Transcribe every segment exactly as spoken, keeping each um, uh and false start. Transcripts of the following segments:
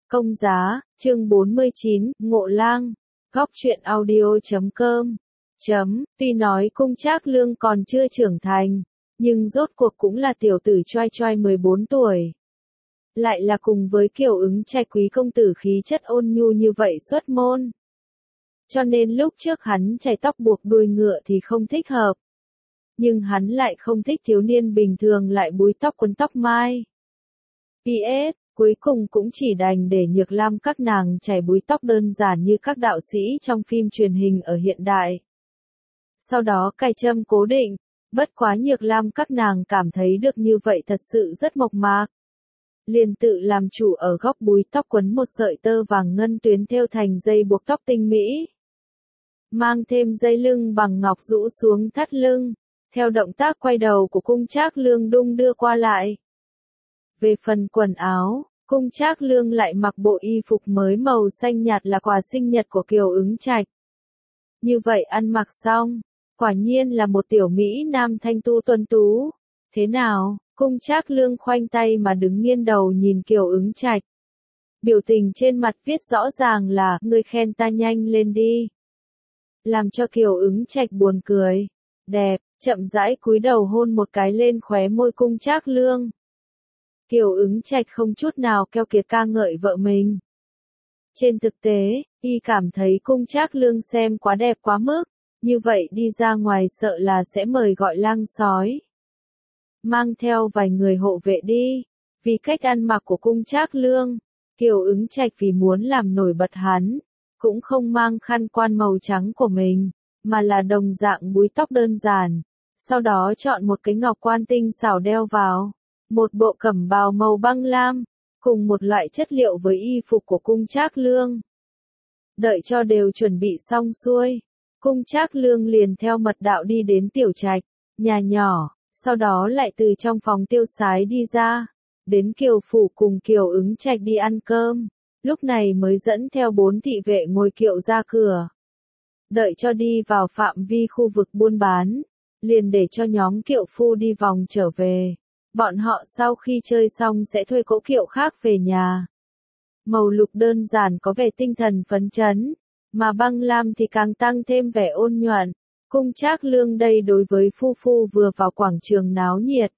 Công giá, chương bốn mươi chín, Ngộ Lang, góc truyện audio chấm com. Chấm, tuy nói Cung Trác Lương còn chưa trưởng thành, nhưng rốt cuộc cũng là tiểu tử choai choai mười bốn tuổi. Lại là cùng với Kiều Ứng Trạch quý công tử khí chất ôn nhu như vậy xuất môn. Cho nên lúc trước hắn chải tóc buộc đuôi ngựa thì không thích hợp. Nhưng hắn lại không thích thiếu niên bình thường lại búi tóc quấn tóc mai. pê ét, cuối cùng cũng chỉ đành để Nhược Lam các nàng chải búi tóc đơn giản như các đạo sĩ trong phim truyền hình ở hiện đại. Sau đó cài châm cố định, bất quá Nhược Lam các nàng cảm thấy được như vậy thật sự rất mộc mạc. Liền tự làm chủ ở góc búi tóc quấn một sợi tơ vàng ngân tuyến thêu thành dây buộc tóc tinh mỹ. Mang thêm dây lưng bằng ngọc rũ xuống thắt lưng, theo động tác quay đầu của Cung Trác Lương đung đưa qua lại. Về phần quần áo, Cung Trác Lương lại mặc bộ y phục mới màu xanh nhạt là quà sinh nhật của Kiều Ứng Trạch. Như vậy ăn mặc xong, quả nhiên là một tiểu mỹ nam thanh tu tuấn tú. Thế nào? Cung Trác Lương khoanh tay mà đứng nghiêng đầu nhìn Kiều Ứng Trạch. Biểu tình trên mặt viết rõ ràng là, ngươi khen ta nhanh lên đi. Làm cho Kiều Ứng Trạch buồn cười. Đẹp, chậm rãi cúi đầu hôn một cái lên khóe môi Cung Trác Lương. Kiều Ứng Trạch không chút nào keo kiệt ca ngợi vợ mình. Trên thực tế, y cảm thấy Cung Trác Lương xem quá đẹp quá mức, như vậy đi ra ngoài sợ là sẽ mời gọi lang sói. Mang theo vài người hộ vệ đi, vì cách ăn mặc của Cung Trác Lương, Kiều Ứng Trạch vì muốn làm nổi bật hắn, cũng không mang khăn quan màu trắng của mình, mà là đồng dạng búi tóc đơn giản, sau đó chọn một cái ngọc quan tinh xảo đeo vào, một bộ cẩm bào màu băng lam, cùng một loại chất liệu với y phục của Cung Trác Lương. Đợi cho đều chuẩn bị xong xuôi, Cung Trác Lương liền theo mật đạo đi đến tiểu trạch, nhà nhỏ, sau đó lại từ trong phòng tiêu sái đi ra, đến Kiều phủ cùng Kiều Ứng Trạch đi ăn cơm, lúc này mới dẫn theo bốn thị vệ ngồi kiệu ra cửa. Đợi cho đi vào phạm vi khu vực buôn bán, liền để cho nhóm kiệu phu đi vòng trở về. Bọn họ sau khi chơi xong sẽ thuê cỗ kiệu khác về nhà. Màu lục đơn giản có vẻ tinh thần phấn chấn, mà băng lam thì càng tăng thêm vẻ ôn nhuận. Cung Trác Lương đây đối với phu phu vừa vào quảng trường náo nhiệt,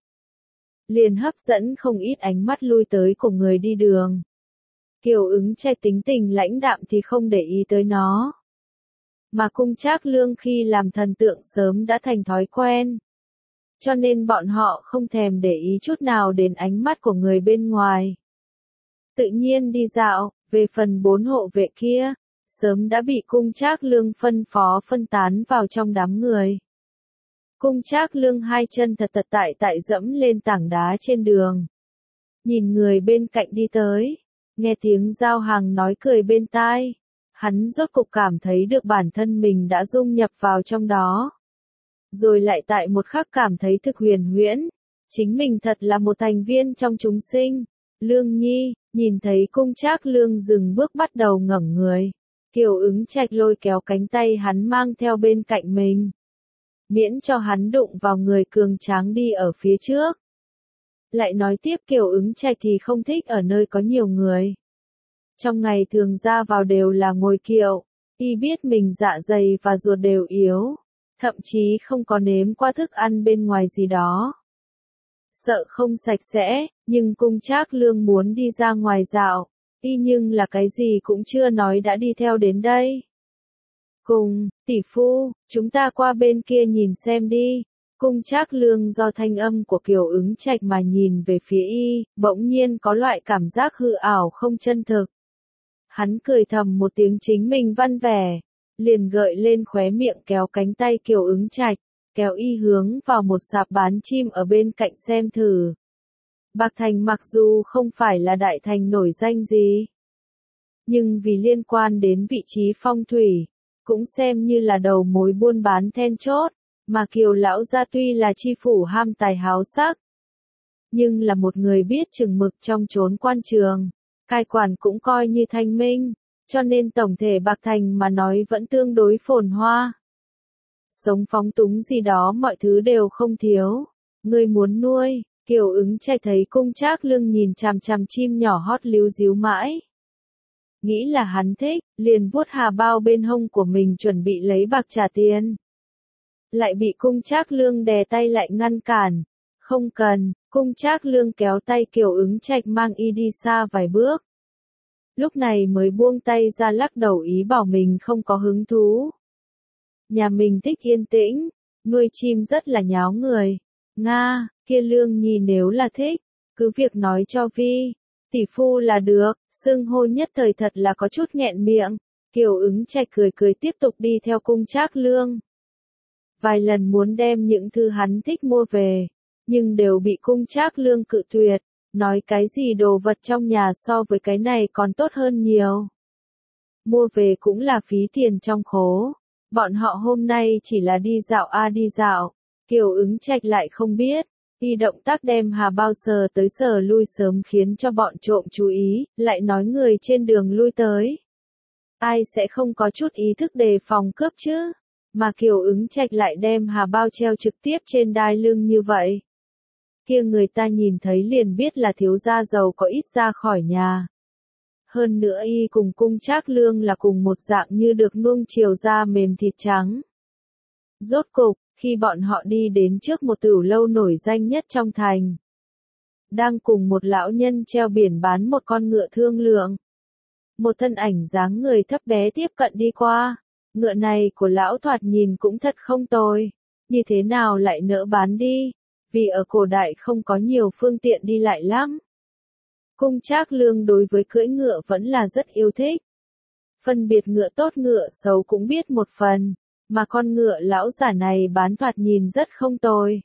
liền hấp dẫn không ít ánh mắt lui tới của người đi đường. Kiều Ứng Trạch tính tình lãnh đạm thì không để ý tới nó. Mà Cung Trác Lương khi làm thần tượng sớm đã thành thói quen. Cho nên bọn họ không thèm để ý chút nào đến ánh mắt của người bên ngoài. Tự nhiên đi dạo, về phần bốn hộ vệ kia, sớm đã bị Cung Trác Lương phân phó phân tán vào trong đám người. Cung Trác Lương hai chân thật thật tại tại dẫm lên tảng đá trên đường. Nhìn người bên cạnh đi tới, nghe tiếng giao hàng nói cười bên tai, hắn rốt cục cảm thấy được bản thân mình đã dung nhập vào trong đó. Rồi lại tại một khắc cảm thấy thực huyền huyễn, chính mình thật là một thành viên trong chúng sinh. Lương Nhi, nhìn thấy Cung Trác Lương dừng bước bắt đầu ngẩng người. Kiều Ứng Trạch lôi kéo cánh tay hắn mang theo bên cạnh mình. Miễn cho hắn đụng vào người cường tráng đi ở phía trước. Lại nói tiếp Kiều Ứng Trạch thì không thích ở nơi có nhiều người. Trong ngày thường ra vào đều là ngồi kiệu, y biết mình dạ dày và ruột đều yếu. Thậm chí không có nếm qua thức ăn bên ngoài gì đó. Sợ không sạch sẽ, nhưng Cung Trác Lương muốn đi ra ngoài dạo, y nhưng là cái gì cũng chưa nói đã đi theo đến đây. Cùng, tỷ phu, chúng ta qua bên kia nhìn xem đi. Cung Trác Lương do thanh âm của Kiều Ứng Trạch mà nhìn về phía y, bỗng nhiên có loại cảm giác hư ảo không chân thực. Hắn cười thầm một tiếng chính mình văn vẻ, liền gợi lên khóe miệng kéo cánh tay Kiều Ứng Trạch, kéo y hướng vào một sạp bán chim ở bên cạnh xem thử. Bạc Thành mặc dù không phải là đại thành nổi danh gì, nhưng vì liên quan đến vị trí phong thủy, cũng xem như là đầu mối buôn bán then chốt, mà Kiều lão gia tuy là chi phủ ham tài háo sắc, nhưng là một người biết chừng mực trong chốn quan trường, cai quản cũng coi như thanh minh. Cho nên tổng thể Bạc Thành mà nói vẫn tương đối phồn hoa. Sống phóng túng gì đó mọi thứ đều không thiếu. Ngươi muốn nuôi, Kiều Ứng Trạch thấy Cung Trác Lương nhìn chằm chằm chim nhỏ hót líu díu mãi. nghĩ là hắn thích, liền vuốt hà bao bên hông của mình chuẩn bị lấy bạc trả tiền. Lại bị Cung Trác Lương đè tay lại ngăn cản. Không cần, Cung Trác Lương kéo tay Kiều Ứng Trạch mang y đi xa vài bước. Lúc này mới buông tay ra lắc đầu ý bảo mình không có hứng thú. Nhà mình thích yên tĩnh, nuôi chim rất là nháo người. Nga, kia Lương Nhi nếu là thích, cứ việc nói cho Vi, tỷ phu là được, xưng hô nhất thời thật là có chút nghẹn miệng. Kiều Ứng Trạch cười cười tiếp tục đi theo Cung Trác Lương. Vài lần muốn đem những thứ hắn thích mua về, nhưng đều bị Cung Trác Lương cự tuyệt, nói cái gì đồ vật trong nhà so với cái này còn tốt hơn nhiều. Mua về cũng là phí tiền trong khố. Bọn họ hôm nay chỉ là đi dạo a à đi dạo, Kiều Ứng Trạch lại không biết, y động tác đem hà bao sờ tới sờ lui sớm khiến cho bọn trộm chú ý, lại nói người trên đường lui tới. Ai sẽ không có chút ý thức đề phòng cướp chứ, mà Kiều Ứng Trạch lại đem hà bao treo trực tiếp trên đai lưng như vậy. Kia người ta nhìn thấy liền biết là thiếu gia giàu có ít ra khỏi nhà. Hơn nữa y cùng Cung Trác Lương là cùng một dạng như được nuông chiều da mềm thịt trắng. Rốt cục, khi bọn họ đi đến trước một tửu lâu nổi danh nhất trong thành, đang cùng một lão nhân treo biển bán một con ngựa thương lượng. Một thân ảnh dáng người thấp bé tiếp cận đi qua, ngựa này của lão thoạt nhìn cũng thật không tồi, như thế nào lại nỡ bán đi, vì ở cổ đại không có nhiều phương tiện đi lại lắm. Cung Trác Lương đối với cưỡi ngựa vẫn là rất yêu thích. Phân biệt ngựa tốt ngựa xấu cũng biết một phần, mà con ngựa lão giả này bán thoạt nhìn rất không tồi.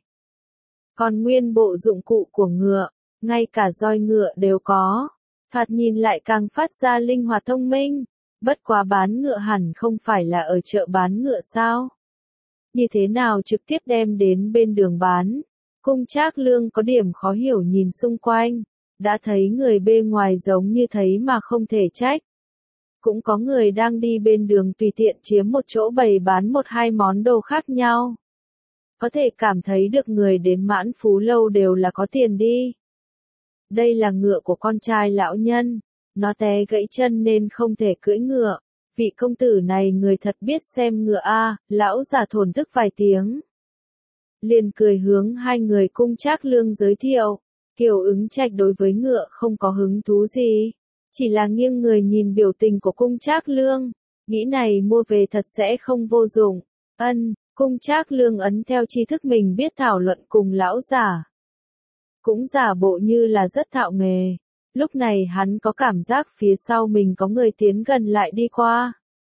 Còn nguyên bộ dụng cụ của ngựa, ngay cả roi ngựa đều có, thoạt nhìn lại càng phát ra linh hoạt thông minh, bất quá bán ngựa hẳn không phải là ở chợ bán ngựa sao? Như thế nào trực tiếp đem đến bên đường bán? Cung Trác Lương có điểm khó hiểu nhìn xung quanh. Đã thấy người bên ngoài giống như thấy mà không thể trách. Cũng có người đang đi bên đường tùy tiện chiếm một chỗ bày bán một hai món đồ khác nhau. Có thể cảm thấy được người đến Mãn Phú Lâu đều là có tiền đi. Đây là ngựa của con trai lão nhân, nó té gãy chân nên không thể cưỡi ngựa. Vị công tử này người thật biết xem ngựa a, lão già thổn thức vài tiếng. Liền cười hướng hai người Cung Trác Lương giới thiệu. Kiều Ứng Trạch đối với ngựa không có hứng thú gì, chỉ là nghiêng người nhìn biểu tình của Cung Trác Lương, nghĩ này mua về thật sẽ không vô dụng. Ân, Cung Trác Lương ấn theo tri thức mình biết thảo luận cùng lão giả. Cũng giả bộ như là rất thạo nghề, lúc này hắn có cảm giác phía sau mình có người tiến gần lại đi qua.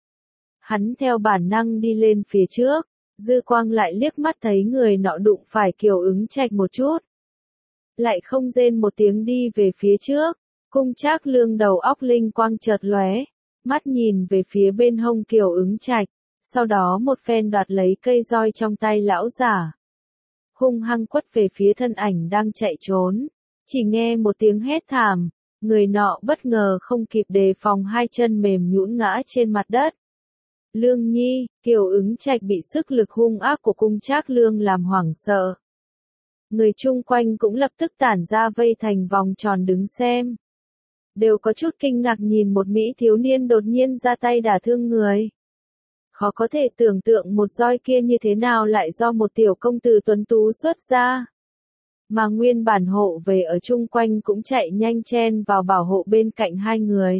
Hắn theo bản năng đi lên phía trước, dư quang lại liếc mắt thấy người nọ đụng phải Kiều Ứng Trạch một chút. Lại không rên một tiếng đi về phía trước, Cung Trác Lương đầu óc linh quang chợt lóe, mắt nhìn về phía bên hông Kiều Ứng Trạch, sau đó một phen đoạt lấy cây roi trong tay lão giả. Hung hăng quất về phía thân ảnh đang chạy trốn, chỉ nghe một tiếng hét thảm, người nọ bất ngờ không kịp đề phòng hai chân mềm nhũn ngã trên mặt đất. Lương Nhi, Kiều Ứng Trạch bị sức lực hung ác của Cung Trác Lương làm hoảng sợ. Người chung quanh cũng lập tức tản ra vây thành vòng tròn đứng xem. Đều có chút kinh ngạc nhìn một mỹ thiếu niên đột nhiên ra tay đả thương người. Khó có thể tưởng tượng một roi kia như thế nào lại do một tiểu công tử tuấn tú xuất ra. Mà nguyên bản hộ về ở chung quanh cũng chạy nhanh chen vào bảo hộ bên cạnh hai người.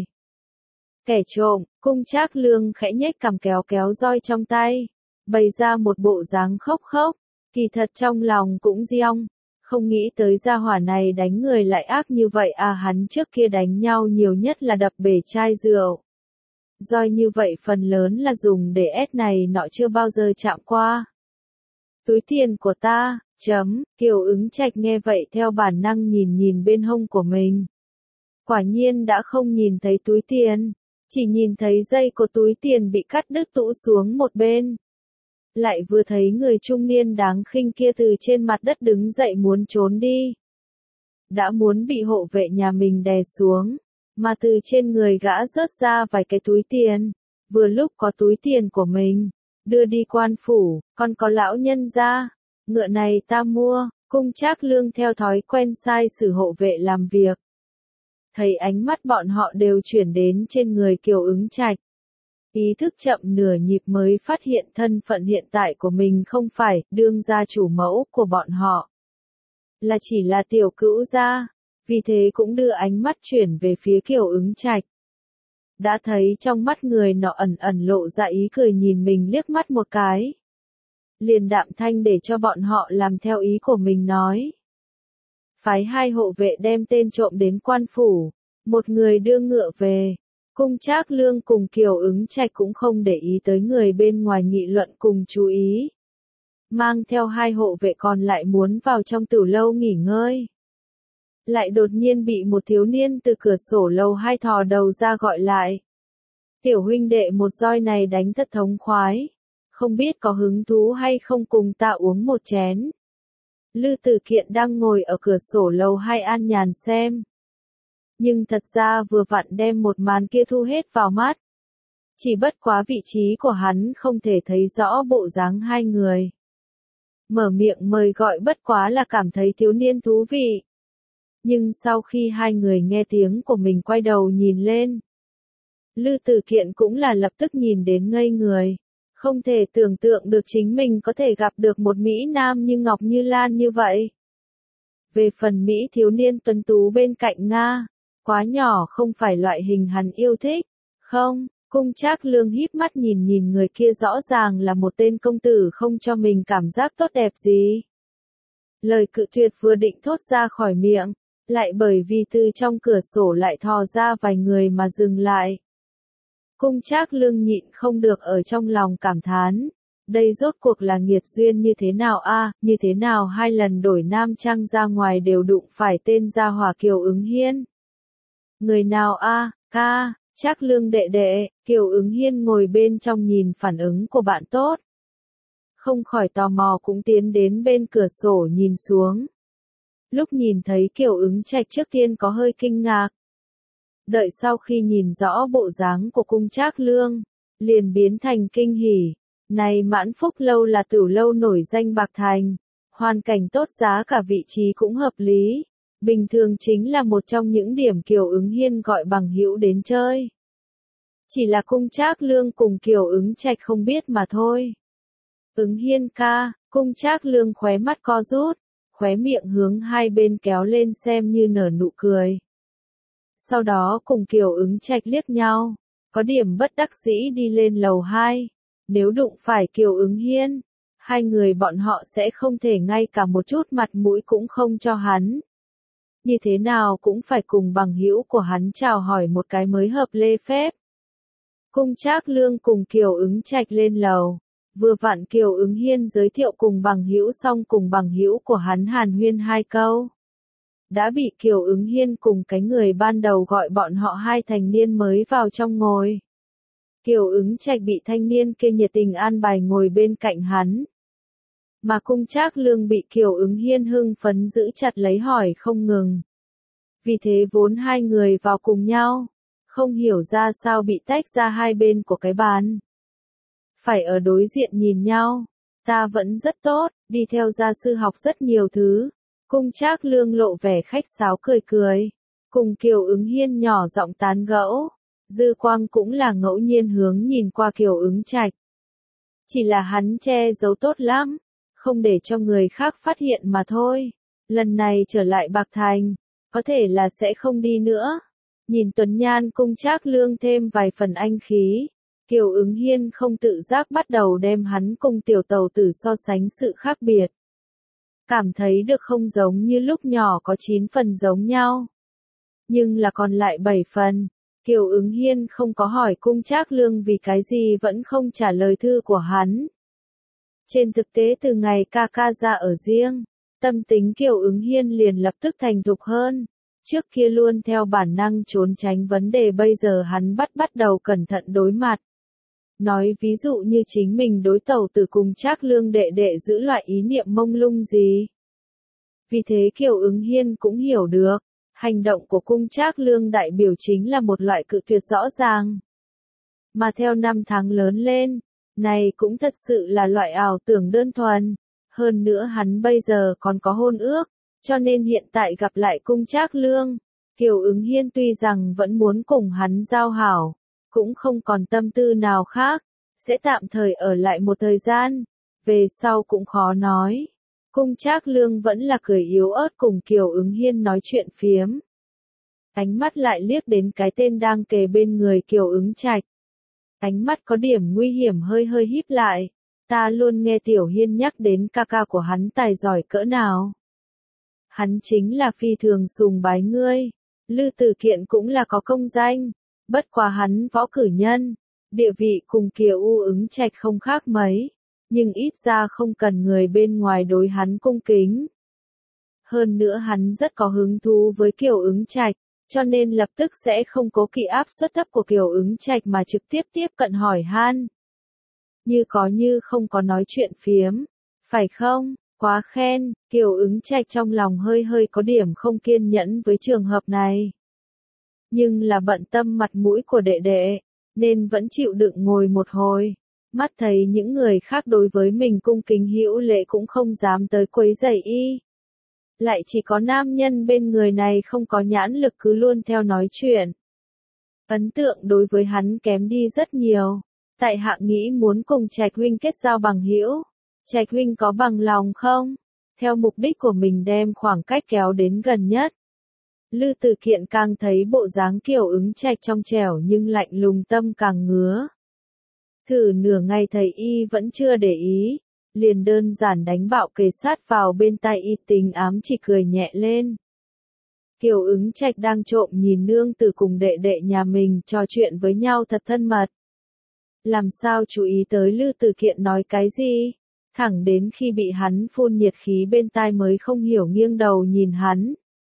Kẻ trộm, Cung Trác Lương khẽ nhếch cằm kéo kéo roi trong tay, bày ra một bộ dáng khóc khóc. Kỳ thật trong lòng cũng giong, không nghĩ tới gia hỏa này đánh người lại ác như vậy à, hắn trước kia đánh nhau nhiều nhất là đập bể chai rượu. Roi như vậy phần lớn là dùng để ép này nọ chưa bao giờ chạm qua. Túi tiền của ta, chấm, Kiều Ứng Trạch nghe vậy theo bản năng nhìn nhìn bên hông của mình. Quả nhiên đã không nhìn thấy túi tiền, chỉ nhìn thấy dây của túi tiền bị cắt đứt tũ xuống một bên. Lại vừa thấy người trung niên đáng khinh kia từ trên mặt đất đứng dậy muốn trốn đi. Đã muốn bị hộ vệ nhà mình đè xuống, mà từ trên người gã rớt ra vài cái túi tiền, vừa lúc có túi tiền của mình, đưa đi quan phủ, còn có lão nhân ra, ngựa này ta mua, Cung Trác Lương theo thói quen sai sử hộ vệ làm việc. thấy ánh mắt bọn họ đều chuyển đến trên người Kiều Ứng Trạch. Ý thức chậm nửa nhịp mới phát hiện thân phận hiện tại của mình không phải đương gia chủ mẫu của bọn họ, là chỉ là tiểu cữu gia, vì thế cũng đưa ánh mắt chuyển về phía Kiều Ứng Trạch. Đã thấy trong mắt người nọ ẩn ẩn lộ ra ý cười nhìn mình liếc mắt một cái. Liền đạm thanh để cho bọn họ làm theo ý của mình nói. Phái hai hộ vệ đem tên trộm đến quan phủ, một người đưa ngựa về. Cung Trác Lương cùng Kiều Ứng Trạch cũng không để ý tới người bên ngoài nghị luận cùng chú ý. Mang theo hai hộ vệ còn lại muốn vào trong tử lâu nghỉ ngơi. Lại đột nhiên bị một thiếu niên từ cửa sổ lầu hai thò đầu ra gọi lại. Tiểu huynh đệ một roi này đánh thật thống khoái. Không biết có hứng thú hay không cùng ta uống một chén. Lư Tử Kiện đang ngồi ở cửa sổ lầu hai an nhàn xem. Nhưng thật ra vừa vặn đem một màn kia thu hết vào mắt. Chỉ bất quá vị trí của hắn không thể thấy rõ bộ dáng hai người. Mở miệng mời gọi bất quá là cảm thấy thiếu niên thú vị. Nhưng sau khi hai người nghe tiếng của mình quay đầu nhìn lên. Lư Tử Kiện cũng là lập tức nhìn đến ngây người. Không thể tưởng tượng được chính mình có thể gặp được một Mỹ Nam như Ngọc Như Lan như vậy. Về phần Mỹ thiếu niên tuấn tú bên cạnh Nga, quá nhỏ không phải loại hình hắn yêu thích. Không, Cung Trác Lương híp mắt nhìn nhìn người kia rõ ràng là một tên công tử không cho mình cảm giác tốt đẹp gì. Lời cự tuyệt vừa định thốt ra khỏi miệng, lại bởi vì từ trong cửa sổ lại thò ra vài người mà dừng lại. Cung Trác Lương nhịn không được ở trong lòng cảm thán, đây rốt cuộc là nghiệt duyên như thế nào a, như thế nào hai lần đổi nam trang ra ngoài đều đụng phải tên gia hỏa Kiều Ứng Hiên. Người nào a, ca, Trác Lương đệ đệ, Kiều Ứng Hiên ngồi bên trong nhìn phản ứng của bạn tốt. Không khỏi tò mò cũng tiến đến bên cửa sổ nhìn xuống. Lúc nhìn thấy Kiều Ứng Trạch trước tiên có hơi kinh ngạc. Đợi sau khi nhìn rõ bộ dáng của Cung Trác Lương, liền biến thành kinh hỉ. Này Mãn Phúc lâu là tử lâu nổi danh Bạc Thành, hoàn cảnh tốt giá cả vị trí cũng hợp lý. Bình thường chính là một trong những điểm Kiều Ứng Hiên gọi bằng hữu đến chơi. Chỉ là Cung Trác Lương cùng Kiều Ứng Trạch không biết mà thôi. Ứng Hiên ca, Cung Trác Lương khóe mắt co rút, khóe miệng hướng hai bên kéo lên xem như nở nụ cười. Sau đó cùng Kiều Ứng Trạch liếc nhau, có điểm bất đắc dĩ đi lên lầu hai. Nếu đụng phải Kiều Ứng Hiên, hai người bọn họ sẽ không thể ngay cả một chút mặt mũi cũng không cho hắn. Như thế nào cũng phải cùng bằng hữu của hắn chào hỏi một cái mới hợp lễ phép. Cung Trác Lương cùng Kiều Ứng Trạch lên lầu, vừa vặn Kiều Ứng Hiên giới thiệu cùng bằng hữu xong cùng bằng hữu của hắn hàn huyên hai câu. Đã bị Kiều Ứng Hiên cùng cái người ban đầu gọi bọn họ hai thanh niên mới vào trong ngồi. Kiều Ứng Trạch bị thanh niên kia nhiệt tình an bài ngồi bên cạnh hắn. Mà Cung Trác Lương bị Kiều Ứng Hiên hưng phấn giữ chặt lấy hỏi không ngừng. Vì thế vốn hai người vào cùng nhau, không hiểu ra sao bị tách ra hai bên của cái bàn. Phải ở đối diện nhìn nhau, ta vẫn rất tốt, đi theo gia sư học rất nhiều thứ. Cung Trác Lương lộ vẻ khách sáo cười cười, cùng Kiều Ứng Hiên nhỏ giọng tán gẫu. Dư quang cũng là ngẫu nhiên hướng nhìn qua Kiều Ứng Trạch. Chỉ là hắn che giấu tốt lắm, không để cho người khác phát hiện mà thôi. Lần này trở lại Bạc Thành, có thể là sẽ không đi nữa. Nhìn Tuấn Nhan Cung Trác Lương thêm vài phần anh khí, Kiều Ứng Hiên không tự giác bắt đầu đem hắn cùng tiểu tàu tử so sánh sự khác biệt. Cảm thấy được không giống như lúc nhỏ có chín phần giống nhau. Nhưng là còn lại bảy phần. Kiều Ứng Hiên không có hỏi Cung Trác Lương vì cái gì vẫn không trả lời thư của hắn. Trên thực tế từ ngày ca ca ra ở riêng, tâm tính Kiều Ứng Hiên liền lập tức thành thục hơn. Trước kia luôn theo bản năng trốn tránh vấn đề bây giờ hắn bắt bắt đầu cẩn thận đối mặt. Nói ví dụ như chính mình đối tàu từ Cung Trác Lương đệ đệ giữ loại ý niệm mông lung gì. Vì thế Kiều Ứng Hiên cũng hiểu được. Hành động của Cung Trác Lương đại biểu chính là một loại cự tuyệt rõ ràng. Mà theo năm tháng lớn lên, này cũng thật sự là loại ảo tưởng đơn thuần. Hơn nữa hắn bây giờ còn có hôn ước, cho nên hiện tại gặp lại Cung Trác Lương, Kiều Ứng Hiên tuy rằng vẫn muốn cùng hắn giao hảo, cũng không còn tâm tư nào khác, sẽ tạm thời ở lại một thời gian, về sau cũng khó nói. Cung Trác Lương vẫn là cười yếu ớt cùng Kiều Ứng Hiên nói chuyện phiếm. Ánh mắt lại liếc đến cái tên đang kề bên người Kiều Ứng Trạch. Ánh mắt có điểm nguy hiểm hơi hơi híp lại, ta luôn nghe Tiểu Hiên nhắc đến ca ca của hắn tài giỏi cỡ nào. Hắn chính là phi thường sùng bái ngươi, Lư Tử Kiện cũng là có công danh, bất quá hắn võ cử nhân, địa vị cùng Kiều U Ứng Trạch không khác mấy, nhưng ít ra không cần người bên ngoài đối hắn cung kính. Hơn nữa hắn rất có hứng thú với Kiều Ứng Trạch, cho nên lập tức sẽ không cố kỵ áp suất thấp của Kiều Ứng Trạch mà trực tiếp tiếp cận hỏi han. Như có như không có nói chuyện phiếm, phải không? Quá khen, Kiều Ứng Trạch trong lòng hơi hơi có điểm không kiên nhẫn với trường hợp này. Nhưng là bận tâm mặt mũi của đệ đệ, nên vẫn chịu đựng ngồi một hồi. Mắt thấy những người khác đối với mình cung kính hữu lễ cũng không dám tới quấy rầy y. Lại chỉ có nam nhân bên người này không có nhãn lực cứ luôn theo nói chuyện. Ấn tượng đối với hắn kém đi rất nhiều. Tại hạ nghĩ muốn cùng Trạch huynh kết giao bằng hữu. Trạch huynh có bằng lòng không? Theo mục đích của mình đem khoảng cách kéo đến gần nhất. Lư Tử Kiện càng thấy bộ dáng Kiều Ứng Trạch trong trẻo nhưng lạnh lùng tâm càng ngứa. Thử nửa ngày thấy y vẫn chưa để ý, liền đơn giản đánh bạo kề sát vào bên tai y tình ám chỉ cười nhẹ lên. Kiều Ứng Trạch đang trộm nhìn nương tử cùng đệ đệ nhà mình trò chuyện với nhau thật thân mật. Làm sao chú ý tới Lư Tử Kiện nói cái gì? Thẳng đến khi bị hắn phun nhiệt khí bên tai mới không hiểu nghiêng đầu nhìn hắn.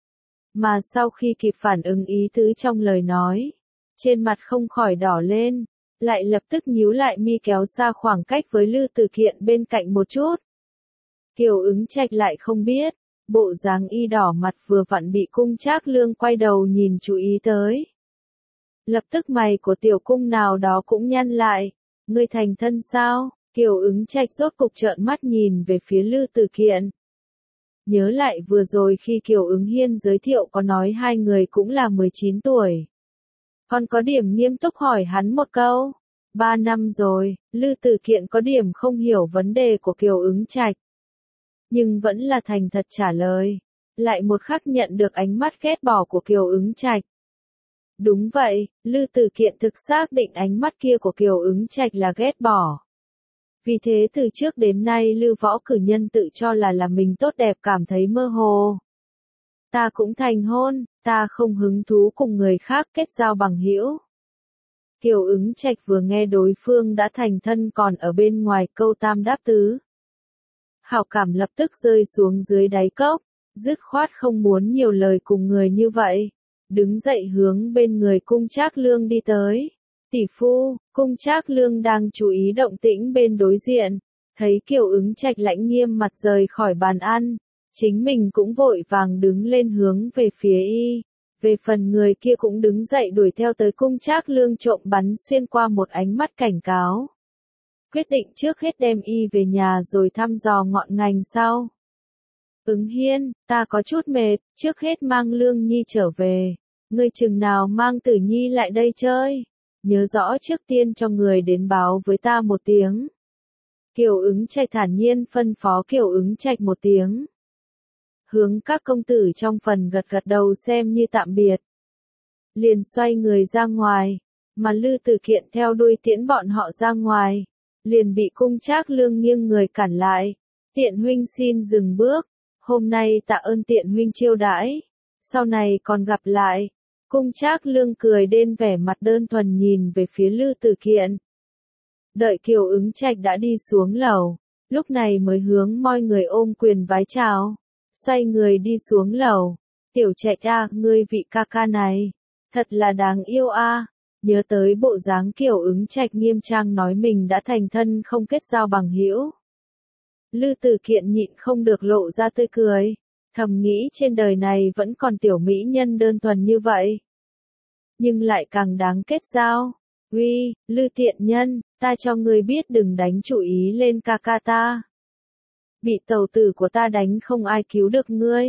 Mà sau khi kịp phản ứng ý tứ trong lời nói, trên mặt không khỏi đỏ lên, lại lập tức nhíu lại mi kéo xa khoảng cách với Lư Tử Kiện bên cạnh một chút. Kiều Ứng Trạch lại không biết, bộ dáng y đỏ mặt vừa vặn bị Cung Trác Lương quay đầu nhìn chú ý tới. Lập tức mày của tiểu cung nào đó cũng nhăn lại, ngươi thành thân sao? Kiều Ứng Trạch rốt cục trợn mắt nhìn về phía Lư Tử Kiện. Nhớ lại vừa rồi khi Kiều Ứng Hiên giới thiệu có nói hai người cũng là mười chín tuổi. Còn có điểm nghiêm túc hỏi hắn một câu. Ba năm rồi, Lư Tử Kiện có điểm không hiểu vấn đề của Kiều Ứng Trạch. Nhưng vẫn là thành thật trả lời. Lại một khắc nhận được ánh mắt ghét bỏ của Kiều Ứng Trạch. Đúng vậy, Lư Tử Kiện thực xác định ánh mắt kia của Kiều Ứng Trạch là ghét bỏ. Vì thế từ trước đến nay Lư võ cử nhân tự cho là là mình tốt đẹp cảm thấy mơ hồ. Ta cũng thành hôn, ta không hứng thú cùng người khác kết giao bằng hữu. Kiều Ứng Trạch vừa nghe đối phương đã thành thân còn ở bên ngoài câu tam đáp tứ. Hảo cảm lập tức rơi xuống dưới đáy cốc, dứt khoát không muốn nhiều lời cùng người như vậy. Đứng dậy hướng bên người Cung Trác Lương đi tới. Tỷ phu, Cung Trác Lương đang chú ý động tĩnh bên đối diện, thấy Kiều Ứng Trạch lãnh nghiêm mặt rời khỏi bàn ăn, chính mình cũng vội vàng đứng lên hướng về phía y, về phần người kia cũng đứng dậy đuổi theo tới Cung Trác Lương trộm bắn xuyên qua một ánh mắt cảnh cáo. Quyết định trước hết đem y về nhà rồi thăm dò ngọn ngành sau. Ứng Hiên, ta có chút mệt, trước hết mang Lương Nhi trở về, ngươi chừng nào mang Tử Nhi lại đây chơi. Nhớ rõ trước tiên cho người đến báo với ta một tiếng. Kiều Ứng Trạch thản nhiên phân phó Kiều Ứng Trạch một tiếng. Hướng các công tử trong phần gật gật đầu xem như tạm biệt. Liền xoay người ra ngoài, mà Lư Tử Kiện theo đuôi tiễn bọn họ ra ngoài. Liền bị Cung Trác Lương nghiêng người cản lại. Tiện huynh xin dừng bước, hôm nay tạ ơn Tiện huynh chiêu đãi, sau này còn gặp lại. Cung Trác Lương cười đên vẻ mặt đơn thuần nhìn về phía Lư Tử Kiện. Đợi Kiều Ứng Trạch đã đi xuống lầu, lúc này mới hướng mọi người ôm quyền vái chào, xoay người đi xuống lầu. Tiểu Trạch a, ngươi vị ca ca này, thật là đáng yêu a. Nhớ tới bộ dáng Kiều Ứng Trạch nghiêm trang nói mình đã thành thân không kết giao bằng hữu. Lư Tử Kiện nhịn không được lộ ra tươi cười. Thầm nghĩ trên đời này vẫn còn tiểu mỹ nhân đơn thuần như vậy. Nhưng lại càng đáng kết giao. Uy, Lư tiện nhân, ta cho ngươi biết đừng đánh chủ ý lên ca ca ta. Bị tàu tử của ta đánh không ai cứu được ngươi.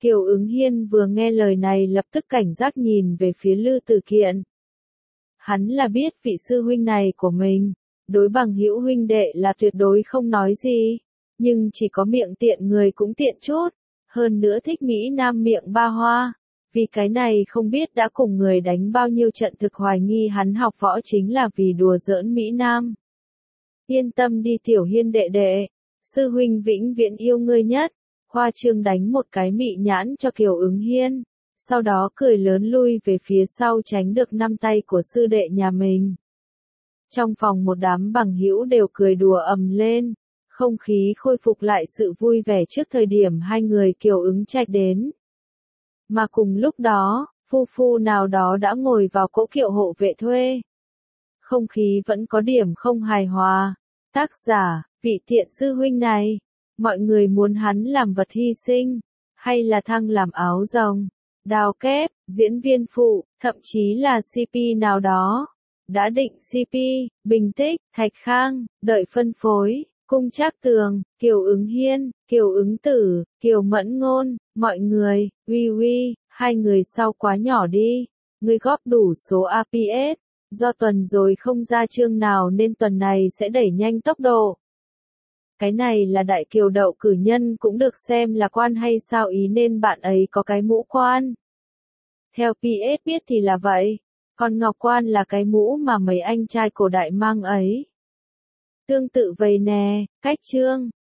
Kiều Ứng Hiên vừa nghe lời này lập tức cảnh giác nhìn về phía Lư Tử Kiện. Hắn là biết vị sư huynh này của mình, đối bằng hữu huynh đệ là tuyệt đối không nói gì, nhưng chỉ có miệng tiện người cũng tiện chút, hơn nữa thích Mỹ Nam miệng ba hoa. Vì cái này không biết đã cùng người đánh bao nhiêu trận, thực hoài nghi hắn học võ chính là vì đùa giỡn Mỹ Nam. Yên tâm đi Tiểu Hiên đệ đệ, sư huynh vĩnh viễn yêu ngươi nhất. Khoa trương đánh một cái mị nhãn cho Kiều Ứng Hiên, sau đó cười lớn lui về phía sau tránh được năm tay của sư đệ nhà mình. Trong phòng một đám bằng hữu đều cười đùa ầm lên, không khí khôi phục lại sự vui vẻ trước thời điểm hai người Kiều Ứng Trạch đến. Mà cùng lúc đó, phu phu nào đó đã ngồi vào cỗ kiệu hộ vệ thuê. Không khí vẫn có điểm không hài hòa. Tác giả, vị tiện sư huynh này, mọi người muốn hắn làm vật hy sinh, hay là thăng làm áo rồng, đào kép, diễn viên phụ, thậm chí là xê pê nào đó. Đã định xê pê, Bình Tích, Thạch Khang, đợi phân phối, Cung Trác Tường, Kiều Ứng Hiên, Kiều Ứng Tử, Kiều Mẫn Ngôn, mọi người, uy uy, hai người sau quá nhỏ đi, ngươi góp đủ số a pê ét, do tuần rồi không ra chương nào nên tuần này sẽ đẩy nhanh tốc độ. Cái này là đại kiều đậu cử nhân cũng được xem là quan hay sao ý nên bạn ấy có cái mũ quan. Theo pê ét biết thì là vậy, còn ngọc quan là cái mũ mà mấy anh trai cổ đại mang ấy. Tương tự vậy nè, cách chương,